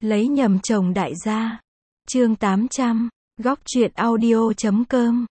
Lấy nhầm chồng đại gia. Chương 800, góc truyện audio.com.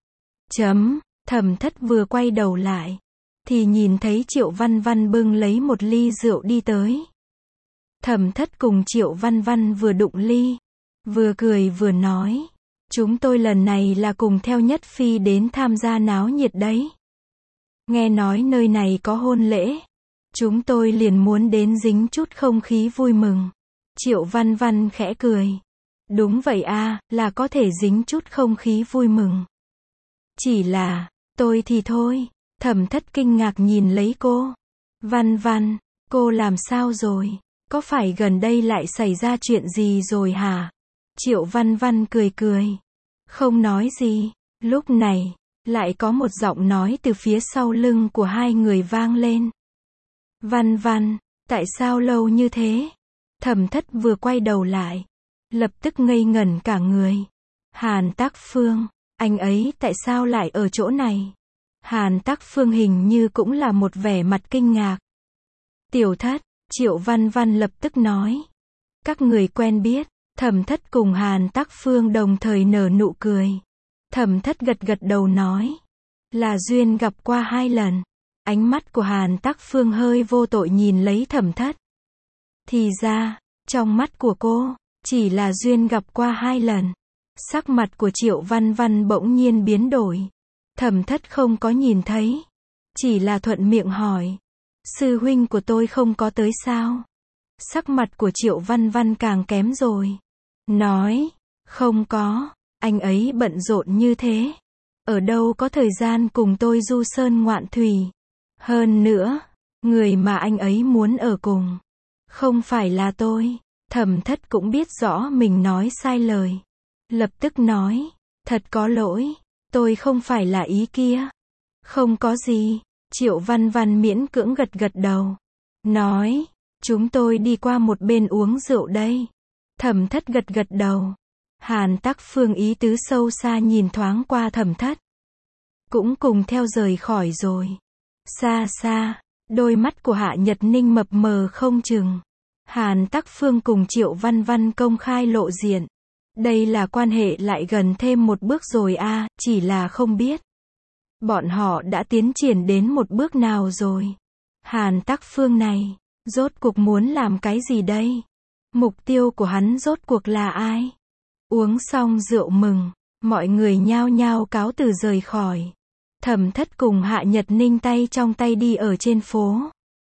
Thẩm Thất vừa quay đầu lại, thì nhìn thấy Triệu Văn Văn bưng lấy một ly rượu đi tới. Thẩm Thất cùng Triệu Văn Văn vừa đụng ly, vừa cười vừa nói, chúng tôi lần này là cùng theo Nhất Phi đến tham gia náo nhiệt đấy. Nghe nói nơi này có hôn lễ, chúng tôi liền muốn đến dính chút không khí vui mừng. Triệu Văn Văn khẽ cười. Đúng vậy a, là có thể dính chút không khí vui mừng. Chỉ là, tôi thì thôi. Thẩm Thất kinh ngạc nhìn lấy cô. Văn Văn, cô làm sao rồi? Có phải gần đây lại xảy ra chuyện gì rồi hả? Triệu Văn Văn cười cười. Không nói gì. Lúc này, lại có một giọng nói từ phía sau lưng của hai người vang lên. Văn Văn, tại sao lâu như thế? Thẩm Thất vừa quay đầu lại, lập tức ngây ngẩn cả người. Hàn Tác Phương, anh ấy tại sao lại ở chỗ này? Hàn Tác Phương hình như cũng là một vẻ mặt kinh ngạc. Tiểu Thất, Triệu Văn Văn lập tức nói. Các người quen biết. Thẩm Thất cùng Hàn Tác Phương đồng thời nở nụ cười. Thẩm Thất gật gật đầu nói. Là duyên gặp qua 2 lần. Ánh mắt của Hàn Tác Phương hơi vô tội nhìn lấy Thẩm Thất. Thì ra, trong mắt của cô, chỉ là duyên gặp qua 2 lần. Sắc mặt của Triệu Văn Văn bỗng nhiên biến đổi. Thẩm Thất không có nhìn thấy, chỉ là thuận miệng hỏi. Sư huynh của tôi không có tới sao? Sắc mặt của Triệu Văn Văn càng kém rồi. Nói, không có, anh ấy bận rộn như thế. Ở đâu có thời gian cùng tôi du sơn ngoạn thủy. Hơn nữa, người mà anh ấy muốn ở cùng, không phải là tôi. Thẩm Thất cũng biết rõ mình nói sai lời. Lập tức nói, thật có lỗi, tôi không phải là ý kia. Không có gì. Triệu Văn Văn miễn cưỡng gật gật đầu. Nói, chúng tôi đi qua một bên uống rượu đây. Thẩm Thất gật gật đầu. Hàn Tác Phương ý tứ sâu xa nhìn thoáng qua Thẩm Thất. Cũng cùng theo rời khỏi rồi. Xa xa, đôi mắt của Hạ Nhật Ninh mập mờ không chừng. Hàn Tác Phương cùng Triệu Văn Văn công khai lộ diện. Đây là quan hệ lại gần thêm một bước rồi a, chỉ là không biết. Bọn họ đã tiến triển đến một bước nào rồi. Hàn Tác Phương này, rốt cuộc muốn làm cái gì đây? Mục tiêu của hắn rốt cuộc là ai? Uống xong rượu mừng, mọi người nhao nhao cáo từ rời khỏi. Thẩm Thất cùng Hạ Nhật Ninh tay trong tay đi ở trên phố.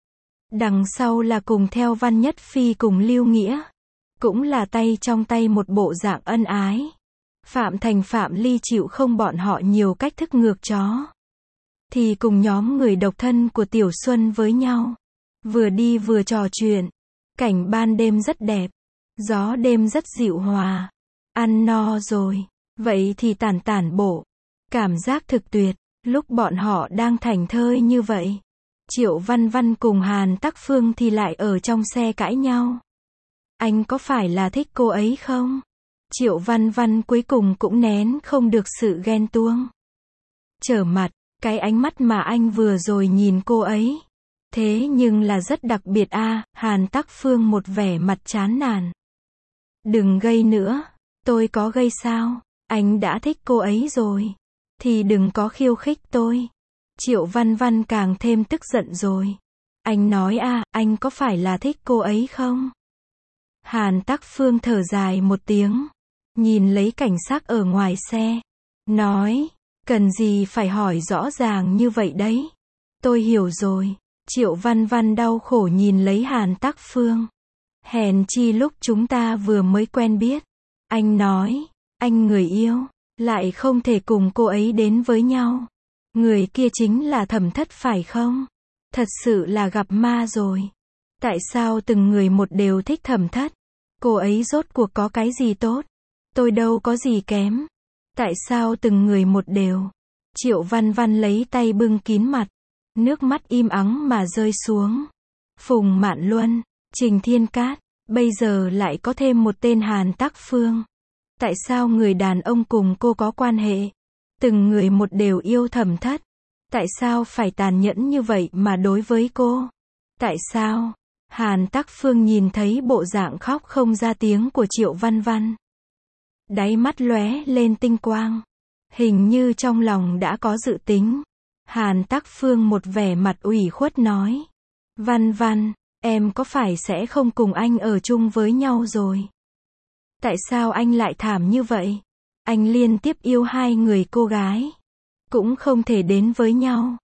Đằng sau là cùng theo Văn Nhất Phi cùng Lưu Nghĩa. Cũng là tay trong tay một bộ dạng ân ái. Phạm Thành Phạm Ly chịu không bọn họ nhiều cách thức ngược chó. Thì cùng nhóm người độc thân của Tiểu Xuân với nhau. Vừa đi vừa trò chuyện. Cảnh ban đêm rất đẹp. Gió đêm rất dịu hòa. Ăn no rồi. Vậy thì tản tản bộ. Cảm giác thực tuyệt. Lúc bọn họ đang thảnh thơi như vậy. Triệu Văn Văn cùng Hàn Tác Phương thì lại ở trong xe cãi nhau. Anh có phải là thích cô ấy không? Triệu Văn Văn cuối cùng cũng nén không được sự ghen tuông. Trở mặt, cái ánh mắt mà anh vừa rồi nhìn cô ấy. Thế nhưng là rất đặc biệt a. Hàn Tác Phương một vẻ mặt chán nản. Đừng gây nữa. Tôi có gây sao? Anh đã thích cô ấy rồi. Thì đừng có khiêu khích tôi. Triệu Văn Văn càng thêm tức giận rồi. Anh nói a, anh có phải là thích cô ấy không? Hàn Tác Phương thở dài một tiếng. Nhìn lấy cảnh sát ở ngoài xe. Nói, cần gì phải hỏi rõ ràng như vậy đấy. Tôi hiểu rồi. Triệu Văn Văn đau khổ nhìn lấy Hàn Tác Phương. Hèn chi lúc chúng ta vừa mới quen biết. Anh nói, anh người yêu, lại không thể cùng cô ấy đến với nhau. Người kia chính là Thẩm Thất phải không? Thật sự là gặp ma rồi. Tại sao từng người một đều thích Thẩm Thất? Cô ấy rốt cuộc có cái gì tốt? Tôi đâu có gì kém. Tại sao từng người một đều? Triệu Văn Văn lấy tay bưng kín mặt. Nước mắt im ắng mà rơi xuống. Phùng Mạn Luân, Trình Thiên Cát, bây giờ lại có thêm một tên Hàn Tác Phương. Tại sao người đàn ông cùng cô có quan hệ? Từng người một đều yêu Thẩm Thất. Tại sao phải tàn nhẫn như vậy mà đối với cô? Tại sao? Hàn Tắc Phương nhìn thấy bộ dạng khóc không ra tiếng của Triệu Văn Văn. Đáy mắt lóe lên tinh quang. Hình như trong lòng đã có dự tính. Hàn Tắc Phương một vẻ mặt ủy khuất nói. Văn Văn, em có phải sẽ không cùng anh ở chung với nhau rồi? Tại sao anh lại thảm như vậy? Anh liên tiếp yêu hai người cô gái. Cũng không thể đến với nhau.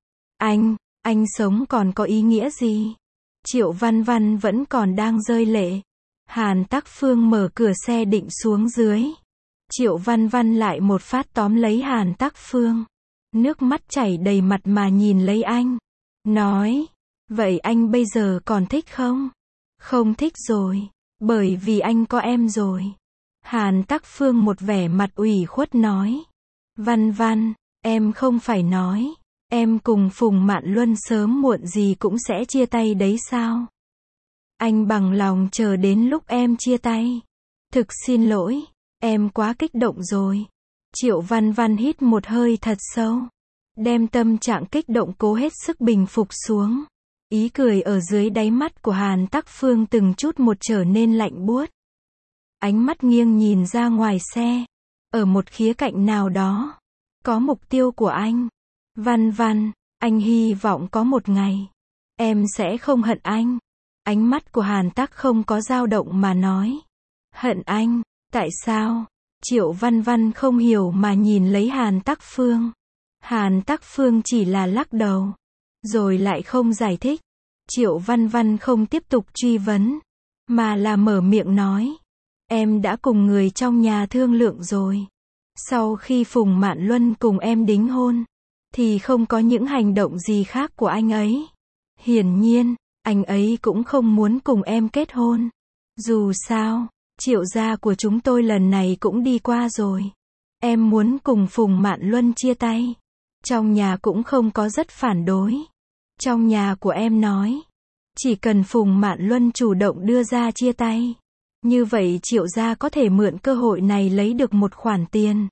Anh sống còn có ý nghĩa gì? Triệu Văn Văn vẫn còn đang rơi lệ. Hàn Tắc Phương mở cửa xe định xuống dưới. Triệu Văn Văn lại một phát tóm lấy Hàn Tắc Phương. Nước mắt chảy đầy mặt mà nhìn lấy anh. Nói, vậy anh bây giờ còn thích không? Không thích rồi. Bởi vì anh có em rồi. Hàn Tắc Phương một vẻ mặt ủy khuất nói. Văn Văn, em không phải nói. Em cùng Phùng Mạn Luân sớm muộn gì cũng sẽ chia tay đấy sao? Anh bằng lòng chờ đến lúc em chia tay. Thực xin lỗi, em quá kích động rồi. Triệu Văn Văn hít một hơi thật sâu. Đem tâm trạng kích động cố hết sức bình phục xuống. Ý cười ở dưới đáy mắt của Hàn Tắc Phương từng chút một trở nên lạnh buốt. Ánh mắt nghiêng nhìn ra ngoài xe. Ở một khía cạnh nào đó. Có mục tiêu của anh. Văn Văn, anh hy vọng có một ngày. Em sẽ không hận anh. Ánh mắt của Hàn Tắc không có dao động mà nói. Hận anh, tại sao? Triệu Văn Văn không hiểu mà nhìn lấy Hàn Tắc Phương. Hàn Tắc Phương chỉ là lắc đầu. Rồi lại không giải thích. Triệu Văn Văn không tiếp tục truy vấn. Mà là mở miệng nói. Em đã cùng người trong nhà thương lượng rồi. Sau khi Phùng Mạn Luân cùng em đính hôn. Thì không có những hành động gì khác của anh ấy. Hiển nhiên, anh ấy cũng không muốn cùng em kết hôn. Dù sao, Triệu gia của chúng tôi lần này cũng đi qua rồi. Em muốn cùng Phùng Mạn Luân chia tay. Trong nhà cũng không có rất phản đối. Trong nhà của em nói. Chỉ cần Phùng Mạn Luân chủ động đưa ra chia tay. Như vậy Triệu gia có thể mượn cơ hội này lấy được một khoản tiền.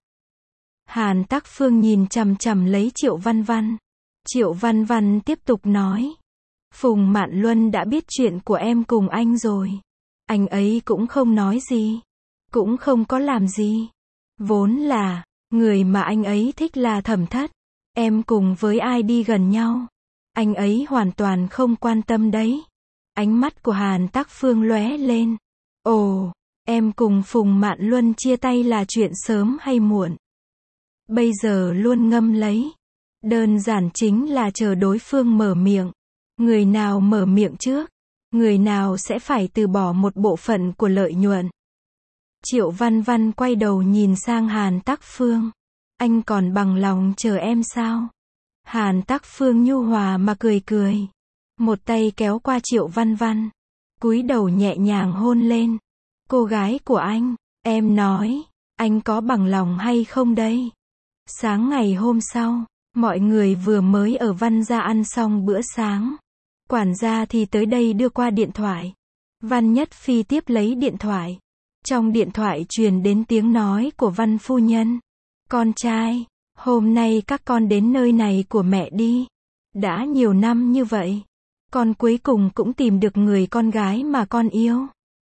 Hàn Tắc Phương nhìn chằm chằm lấy Triệu Văn Văn. Triệu Văn Văn tiếp tục nói. Phùng Mạn Luân đã biết chuyện của em cùng anh rồi. Anh ấy cũng không nói gì. Cũng không có làm gì. Vốn là, người mà anh ấy thích là Thẩm Thất. Em cùng với ai đi gần nhau. Anh ấy hoàn toàn không quan tâm đấy. Ánh mắt của Hàn Tắc Phương lóe lên. Ồ, em cùng Phùng Mạn Luân chia tay là chuyện sớm hay muộn? Bây giờ luôn ngâm lấy. Đơn giản chính là chờ đối phương mở miệng. Người nào mở miệng trước, người nào sẽ phải từ bỏ một bộ phận của lợi nhuận. Triệu Văn Văn quay đầu nhìn sang Hàn Tắc Phương. Anh còn bằng lòng chờ em sao? Hàn Tắc Phương nhu hòa mà cười cười. Một tay kéo qua Triệu Văn Văn. Cúi đầu nhẹ nhàng hôn lên. Cô gái của anh, em nói, anh có bằng lòng hay không đây? Sáng ngày hôm sau, mọi người vừa mới ở Văn gia ăn xong bữa sáng. Quản gia thì tới đây đưa qua điện thoại. Văn Nhất Phi tiếp lấy điện thoại. Trong điện thoại truyền đến tiếng nói của Văn phu nhân. Con trai, hôm nay các con đến nơi này của mẹ đi. Đã nhiều năm như vậy, con cuối cùng cũng tìm được người con gái mà con yêu.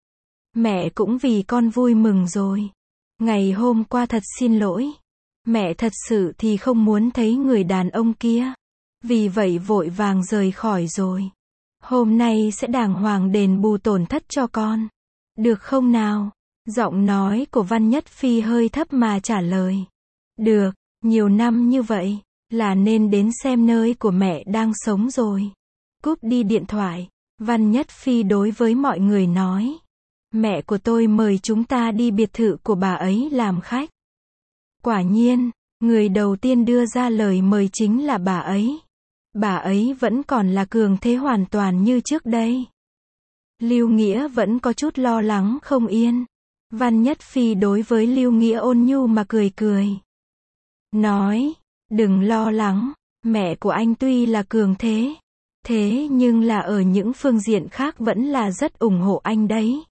Mẹ cũng vì con vui mừng rồi. Ngày hôm qua thật xin lỗi. Mẹ thật sự thì không muốn thấy người đàn ông kia. Vì vậy vội vàng rời khỏi rồi. Hôm nay sẽ đàng hoàng đền bù tổn thất cho con. Được không nào? Giọng nói của Văn Nhất Phi hơi thấp mà trả lời. Được, nhiều năm như vậy, là nên đến xem nơi của mẹ đang sống rồi. Cúp đi điện thoại, Văn Nhất Phi đối với mọi người nói. Mẹ của tôi mời chúng ta đi biệt thự của bà ấy làm khách. Quả nhiên, người đầu tiên đưa ra lời mời chính là bà ấy. Bà ấy vẫn còn là cường thế hoàn toàn như trước đây. Lưu Nghĩa vẫn có chút lo lắng không yên. Văn Nhất Phi đối với Lưu Nghĩa ôn nhu mà cười cười. Nói, đừng lo lắng, mẹ của anh tuy là cường thế. Thế nhưng là ở những phương diện khác vẫn là rất ủng hộ anh đấy.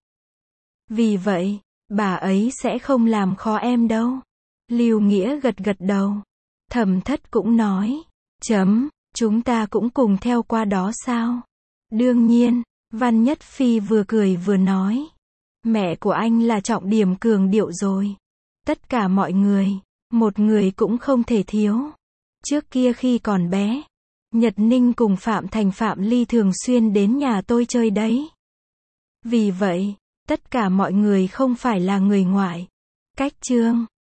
Vì vậy, bà ấy sẽ không làm khó em đâu. Lưu Nghĩa gật gật đầu. Thẩm Thất cũng nói. Chúng ta cũng cùng theo qua đó sao? Đương nhiên, Văn Nhất Phi vừa cười vừa nói. Mẹ của anh là trọng điểm cường điệu rồi. Tất cả mọi người, một người cũng không thể thiếu. Trước kia khi còn bé, Nhật Ninh cùng Phạm Thành Phạm Ly thường xuyên đến nhà tôi chơi đấy. Vì vậy, tất cả mọi người không phải là người ngoại. Cách chương